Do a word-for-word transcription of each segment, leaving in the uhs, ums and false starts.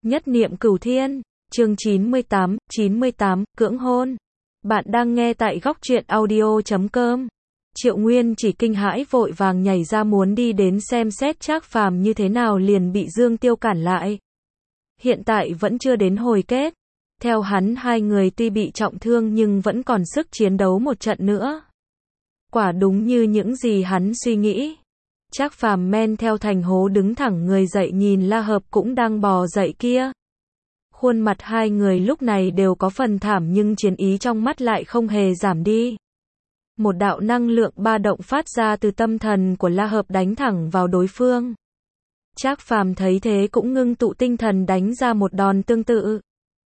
Nhất niệm cửu thiên, chương chín mươi tám, chín mươi tám, cưỡng hôn. Bạn đang nghe tại góc truyện audio chấm com. Triệu Nguyên chỉ kinh hãi vội vàng nhảy ra muốn đi đến xem xét Trác Phàm như thế nào liền bị Dương Tiêu cản lại. Hiện tại vẫn chưa đến hồi kết. Theo hắn hai người tuy bị trọng thương nhưng vẫn còn sức chiến đấu một trận nữa. Quả đúng như những gì hắn suy nghĩ. Trác Phàm men theo thành hố đứng thẳng người dậy nhìn La Hợp cũng đang bò dậy kia. Khuôn mặt hai người lúc này đều có phần thảm nhưng chiến ý trong mắt lại không hề giảm đi. Một đạo năng lượng ba động phát ra từ tâm thần của La Hợp đánh thẳng vào đối phương. Trác Phàm thấy thế cũng ngưng tụ tinh thần đánh ra một đòn tương tự.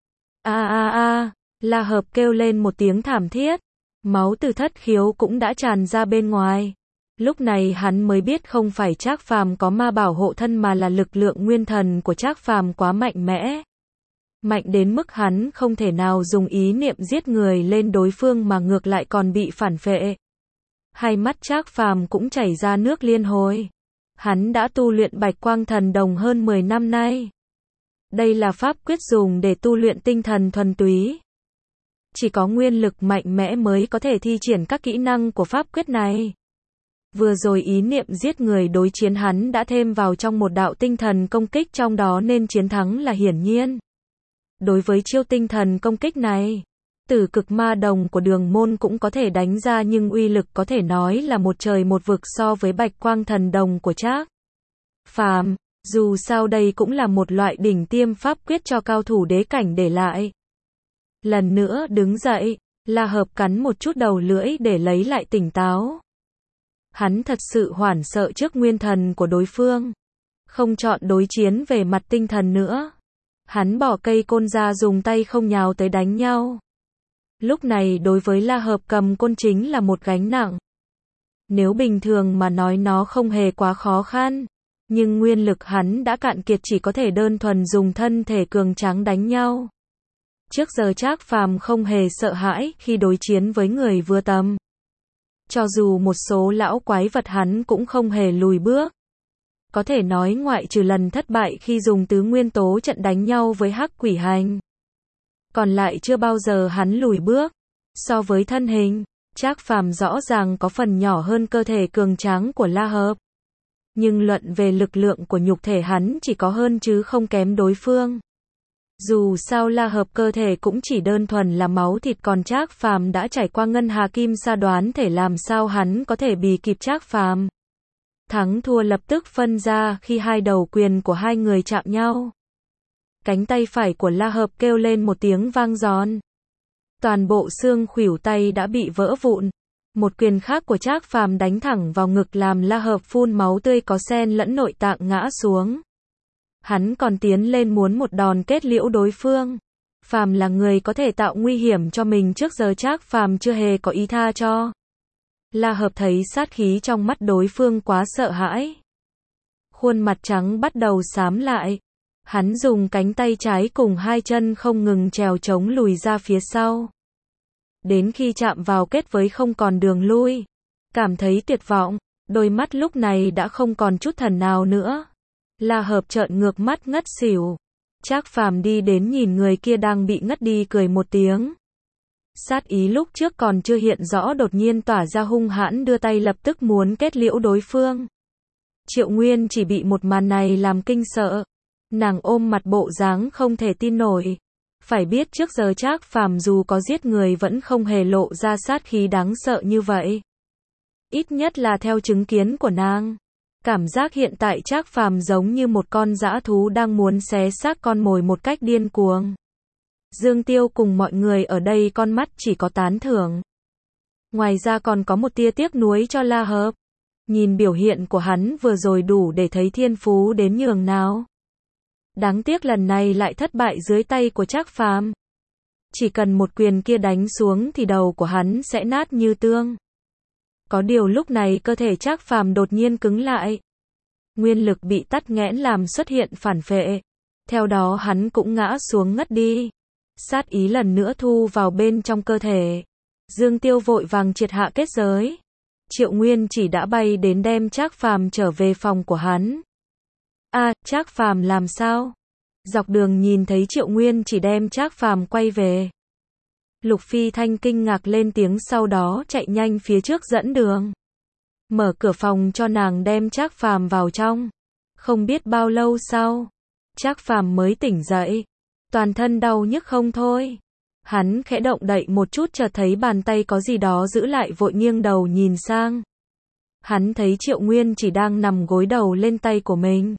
A a a, La Hợp kêu lên một tiếng thảm thiết. Máu từ thất khiếu cũng đã tràn ra bên ngoài. Lúc này hắn mới biết không phải Trác Phàm có ma bảo hộ thân mà là lực lượng nguyên thần của Trác Phàm quá mạnh mẽ. Mạnh đến mức hắn không thể nào dùng ý niệm giết người lên đối phương mà ngược lại còn bị phản phệ. Hai mắt Trác Phàm cũng chảy ra nước liên hồi. Hắn đã tu luyện Bạch Quang Thần Đồng hơn mười năm nay. Đây là pháp quyết dùng để tu luyện tinh thần thuần túy. Chỉ có nguyên lực mạnh mẽ mới có thể thi triển các kỹ năng của pháp quyết này. Vừa rồi ý niệm giết người đối chiến hắn đã thêm vào trong một đạo tinh thần công kích trong đó nên chiến thắng là hiển nhiên. Đối với chiêu tinh thần công kích này, Tử Cực Ma Đồng của Đường Môn cũng có thể đánh ra nhưng uy lực có thể nói là một trời một vực so với Bạch Quang Thần Đồng của Trác Phàm. Dù sao đây cũng là một loại đỉnh tiêm pháp quyết cho cao thủ đế cảnh để lại. Lần nữa đứng dậy, La Hợp cắn một chút đầu lưỡi để lấy lại tỉnh táo. Hắn thật sự hoảng sợ trước nguyên thần của đối phương. Không chọn đối chiến về mặt tinh thần nữa. Hắn bỏ cây côn ra dùng tay không nhào tới đánh nhau. Lúc này đối với La Hợp cầm côn chính là một gánh nặng. Nếu bình thường mà nói nó không hề quá khó khăn. Nhưng nguyên lực hắn đã cạn kiệt chỉ có thể đơn thuần dùng thân thể cường tráng đánh nhau. Trước giờ Trác Phàm không hề sợ hãi khi đối chiến với người vừa tầm. Cho dù một số lão quái vật hắn cũng không hề lùi bước. Có thể nói ngoại trừ lần thất bại khi dùng tứ nguyên tố trận đánh nhau với Hắc Quỷ Hành. Còn lại chưa bao giờ hắn lùi bước. So với thân hình, Trác Phàm rõ ràng có phần nhỏ hơn cơ thể cường tráng của La Hợp. Nhưng luận về lực lượng của nhục thể hắn chỉ có hơn chứ không kém đối phương. Dù sao La Hợp cơ thể cũng chỉ đơn thuần là máu thịt còn Trác Phàm đã trải qua ngân hà kim sa đoán thể làm sao hắn có thể bì kịp Trác Phàm. Thắng thua lập tức phân ra khi hai đầu quyền của hai người chạm nhau. Cánh tay phải của La Hợp kêu lên một tiếng vang giòn. Toàn bộ xương khuỷu tay đã bị vỡ vụn. Một quyền khác của Trác Phàm đánh thẳng vào ngực làm La Hợp phun máu tươi có xen lẫn nội tạng ngã xuống. Hắn còn tiến lên muốn một đòn kết liễu đối phương. Phàm là người có thể tạo nguy hiểm cho mình trước giờ Trác Phàm chưa hề có ý tha cho. La Hợp thấy sát khí trong mắt đối phương quá sợ hãi. Khuôn mặt trắng bắt đầu xám lại. Hắn dùng cánh tay trái cùng hai chân không ngừng trèo chống lùi ra phía sau. Đến khi chạm vào kết với không còn đường lui. Cảm thấy tuyệt vọng, đôi mắt lúc này đã không còn chút thần nào nữa. La Hợp trợn ngược mắt ngất xỉu. Trác Phàm đi đến nhìn người kia đang bị ngất đi cười một tiếng. Sát ý lúc trước còn chưa hiện rõ đột nhiên tỏa ra hung hãn đưa tay lập tức muốn kết liễu đối phương. Triệu Nguyên chỉ bị một màn này làm kinh sợ. Nàng ôm mặt bộ dáng không thể tin nổi. Phải biết trước giờ Trác Phàm dù có giết người vẫn không hề lộ ra sát khí đáng sợ như vậy. Ít nhất là theo chứng kiến của nàng. Cảm giác hiện tại Trác Phàm giống như một con dã thú đang muốn xé xác con mồi một cách điên cuồng. Dương Tiêu cùng mọi người ở đây con mắt chỉ có tán thưởng. Ngoài ra còn có một tia tiếc nuối cho La Hợp. Nhìn biểu hiện của hắn vừa rồi đủ để thấy thiên phú đến nhường nào. Đáng tiếc lần này lại thất bại dưới tay của Trác Phàm. Chỉ cần một quyền kia đánh xuống thì đầu của hắn sẽ nát như tương. Có điều lúc này cơ thể Trác Phàm đột nhiên cứng lại. Nguyên lực bị tắc nghẽn làm xuất hiện phản phệ. Theo đó hắn cũng ngã xuống ngất đi. Sát ý lần nữa thu vào bên trong cơ thể. Dương Tiêu vội vàng triệt hạ kết giới. Triệu Nguyên chỉ đã bay đến đem Trác Phàm trở về phòng của hắn. A, à, Trác Phàm làm sao? Dọc đường nhìn thấy Triệu Nguyên chỉ đem Trác Phàm quay về. Lục Phi Thanh kinh ngạc lên tiếng, sau đó chạy nhanh phía trước dẫn đường. Mở cửa phòng cho nàng đem Trác Phàm vào trong. Không biết bao lâu sau, Trác Phàm mới tỉnh dậy. Toàn thân đau nhức không thôi. Hắn khẽ động đậy một chút, chợt thấy bàn tay có gì đó giữ lại, vội nghiêng đầu nhìn sang. Hắn thấy Triệu Nguyên chỉ đang nằm gối đầu lên tay của mình.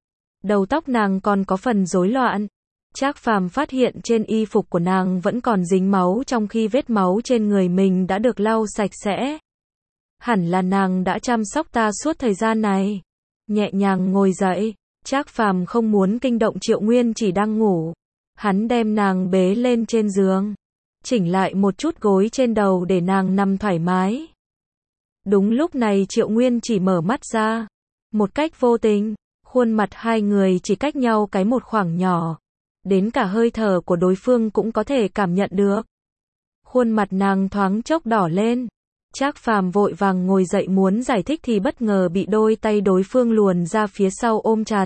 Đầu tóc nàng còn có phần rối loạn. Trác Phàm phát hiện trên y phục của nàng vẫn còn dính máu, trong khi vết máu trên người mình đã được lau sạch sẽ. Hẳn là nàng đã chăm sóc ta suốt thời gian này. Nhẹ nhàng ngồi dậy, Trác Phàm không muốn kinh động Triệu Nguyên chỉ đang ngủ. Hắn đem nàng bế lên trên giường, chỉnh lại một chút gối trên đầu để nàng nằm thoải mái. Đúng lúc này Triệu Nguyên chỉ mở mắt ra. Một cách vô tình, khuôn mặt hai người chỉ cách nhau cái một khoảng nhỏ. Đến cả hơi thở của đối phương cũng có thể cảm nhận được. Khuôn mặt nàng thoáng chốc đỏ lên. Trác Phàm vội vàng ngồi dậy muốn giải thích thì bất ngờ bị đôi tay đối phương luồn ra phía sau ôm chặt.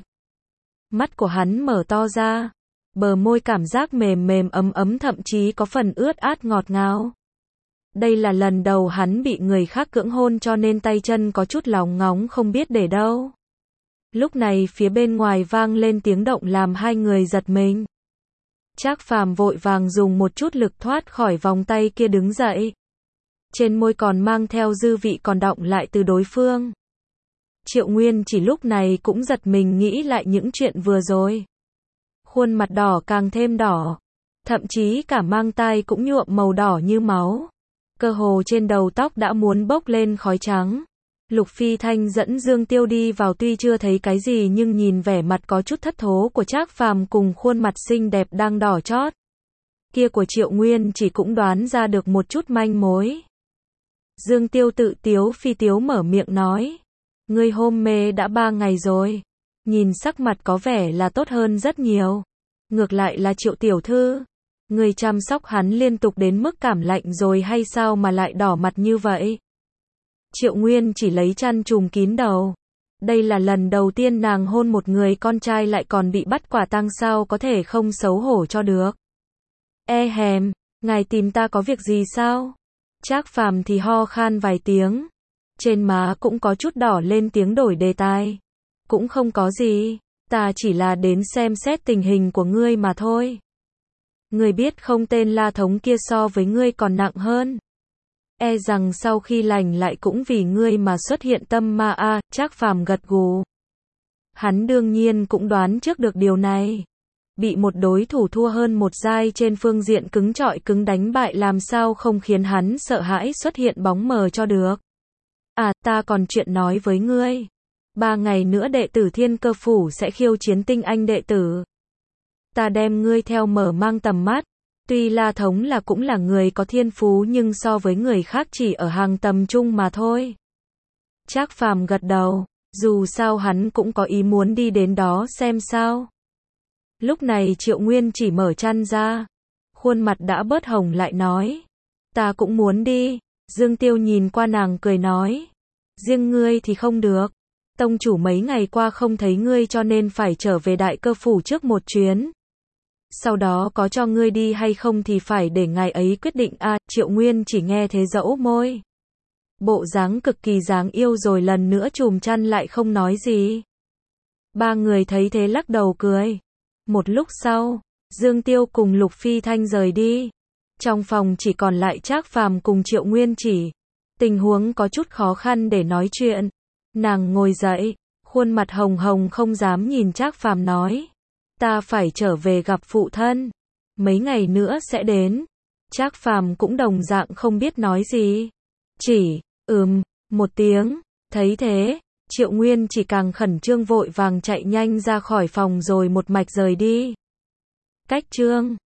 Mắt của hắn mở to ra. Bờ môi cảm giác mềm mềm ấm ấm, thậm chí có phần ướt át ngọt ngào. Đây là lần đầu hắn bị người khác cưỡng hôn, cho nên tay chân có chút lóng ngóng không biết để đâu. Lúc này phía bên ngoài vang lên tiếng động làm hai người giật mình. Trác Phàm vội vàng dùng một chút lực thoát khỏi vòng tay kia đứng dậy. Trên môi còn mang theo dư vị còn đọng lại từ đối phương. Triệu Nguyên chỉ lúc này cũng giật mình nghĩ lại những chuyện vừa rồi. Khuôn mặt đỏ càng thêm đỏ. Thậm chí cả mang tai cũng nhuộm màu đỏ như máu. Cơ hồ trên đầu tóc đã muốn bốc lên khói trắng. Lục Phi Thanh dẫn Dương Tiêu đi vào, tuy chưa thấy cái gì nhưng nhìn vẻ mặt có chút thất thố của Trác Phàm cùng khuôn mặt xinh đẹp đang đỏ chót kia của Triệu Nguyên chỉ cũng đoán ra được một chút manh mối. Dương Tiêu tự tiếu phi tiếu mở miệng nói. Ngươi hôn mê đã ba ngày rồi. Nhìn sắc mặt có vẻ là tốt hơn rất nhiều. Ngược lại là Triệu tiểu thư. Ngươi chăm sóc hắn liên tục đến mức cảm lạnh rồi hay sao mà lại đỏ mặt như vậy? Triệu Nguyên chỉ lấy chăn trùm kín đầu. Đây là lần đầu tiên nàng hôn một người con trai lại còn bị bắt quả tang, sao có thể không xấu hổ cho được. E hèm, ngài tìm ta có việc gì sao? Trác Phàm thì ho khan vài tiếng. Trên má cũng có chút đỏ lên tiếng đổi đề tài. Cũng không có gì, ta chỉ là đến xem xét tình hình của ngươi mà thôi. Ngươi biết không, tên La Thống kia so với ngươi còn nặng hơn. E rằng sau khi lành lại cũng vì ngươi mà xuất hiện tâm ma a. À, Trác Phàm gật gù. Hắn đương nhiên cũng đoán trước được điều này. Bị một đối thủ thua hơn một giai trên phương diện cứng trọi cứng đánh bại làm sao không khiến hắn sợ hãi xuất hiện bóng mờ cho được. À, ta còn chuyện nói với ngươi. Ba ngày nữa đệ tử Thiên Cơ Phủ sẽ khiêu chiến tinh anh đệ tử. Ta đem ngươi theo mở mang tầm mắt. Tuy La Thống là cũng là người có thiên phú nhưng so với người khác chỉ ở hàng tầm trung mà thôi. Trác Phàm gật đầu, dù sao hắn cũng có ý muốn đi đến đó xem sao. Lúc này Triệu Nguyên chỉ mở chăn ra, khuôn mặt đã bớt hồng lại nói. Ta cũng muốn đi. Dương Tiêu nhìn qua nàng cười nói. Riêng ngươi thì không được. Tông chủ mấy ngày qua không thấy ngươi cho nên phải trở về Đại Cơ Phủ trước một chuyến. Sau đó có cho ngươi đi hay không thì phải để ngài ấy quyết định a. À, Triệu Nguyên chỉ nghe thế dẫu môi. Bộ dáng cực kỳ dáng yêu rồi lần nữa chùm chăn lại không nói gì. Ba người thấy thế lắc đầu cười. Một lúc sau, Dương Tiêu cùng Lục Phi Thanh rời đi. Trong phòng chỉ còn lại Trác Phàm cùng Triệu Nguyên chỉ. Tình huống có chút khó khăn để nói chuyện. Nàng ngồi dậy, khuôn mặt hồng hồng không dám nhìn Trác Phàm nói. Ta phải trở về gặp phụ thân. Mấy ngày nữa sẽ đến. Trác Phàm cũng đồng dạng không biết nói gì. Chỉ, ừm, một tiếng. Thấy thế, Triệu Nguyên chỉ càng khẩn trương vội vàng chạy nhanh ra khỏi phòng rồi một mạch rời đi. Cách chương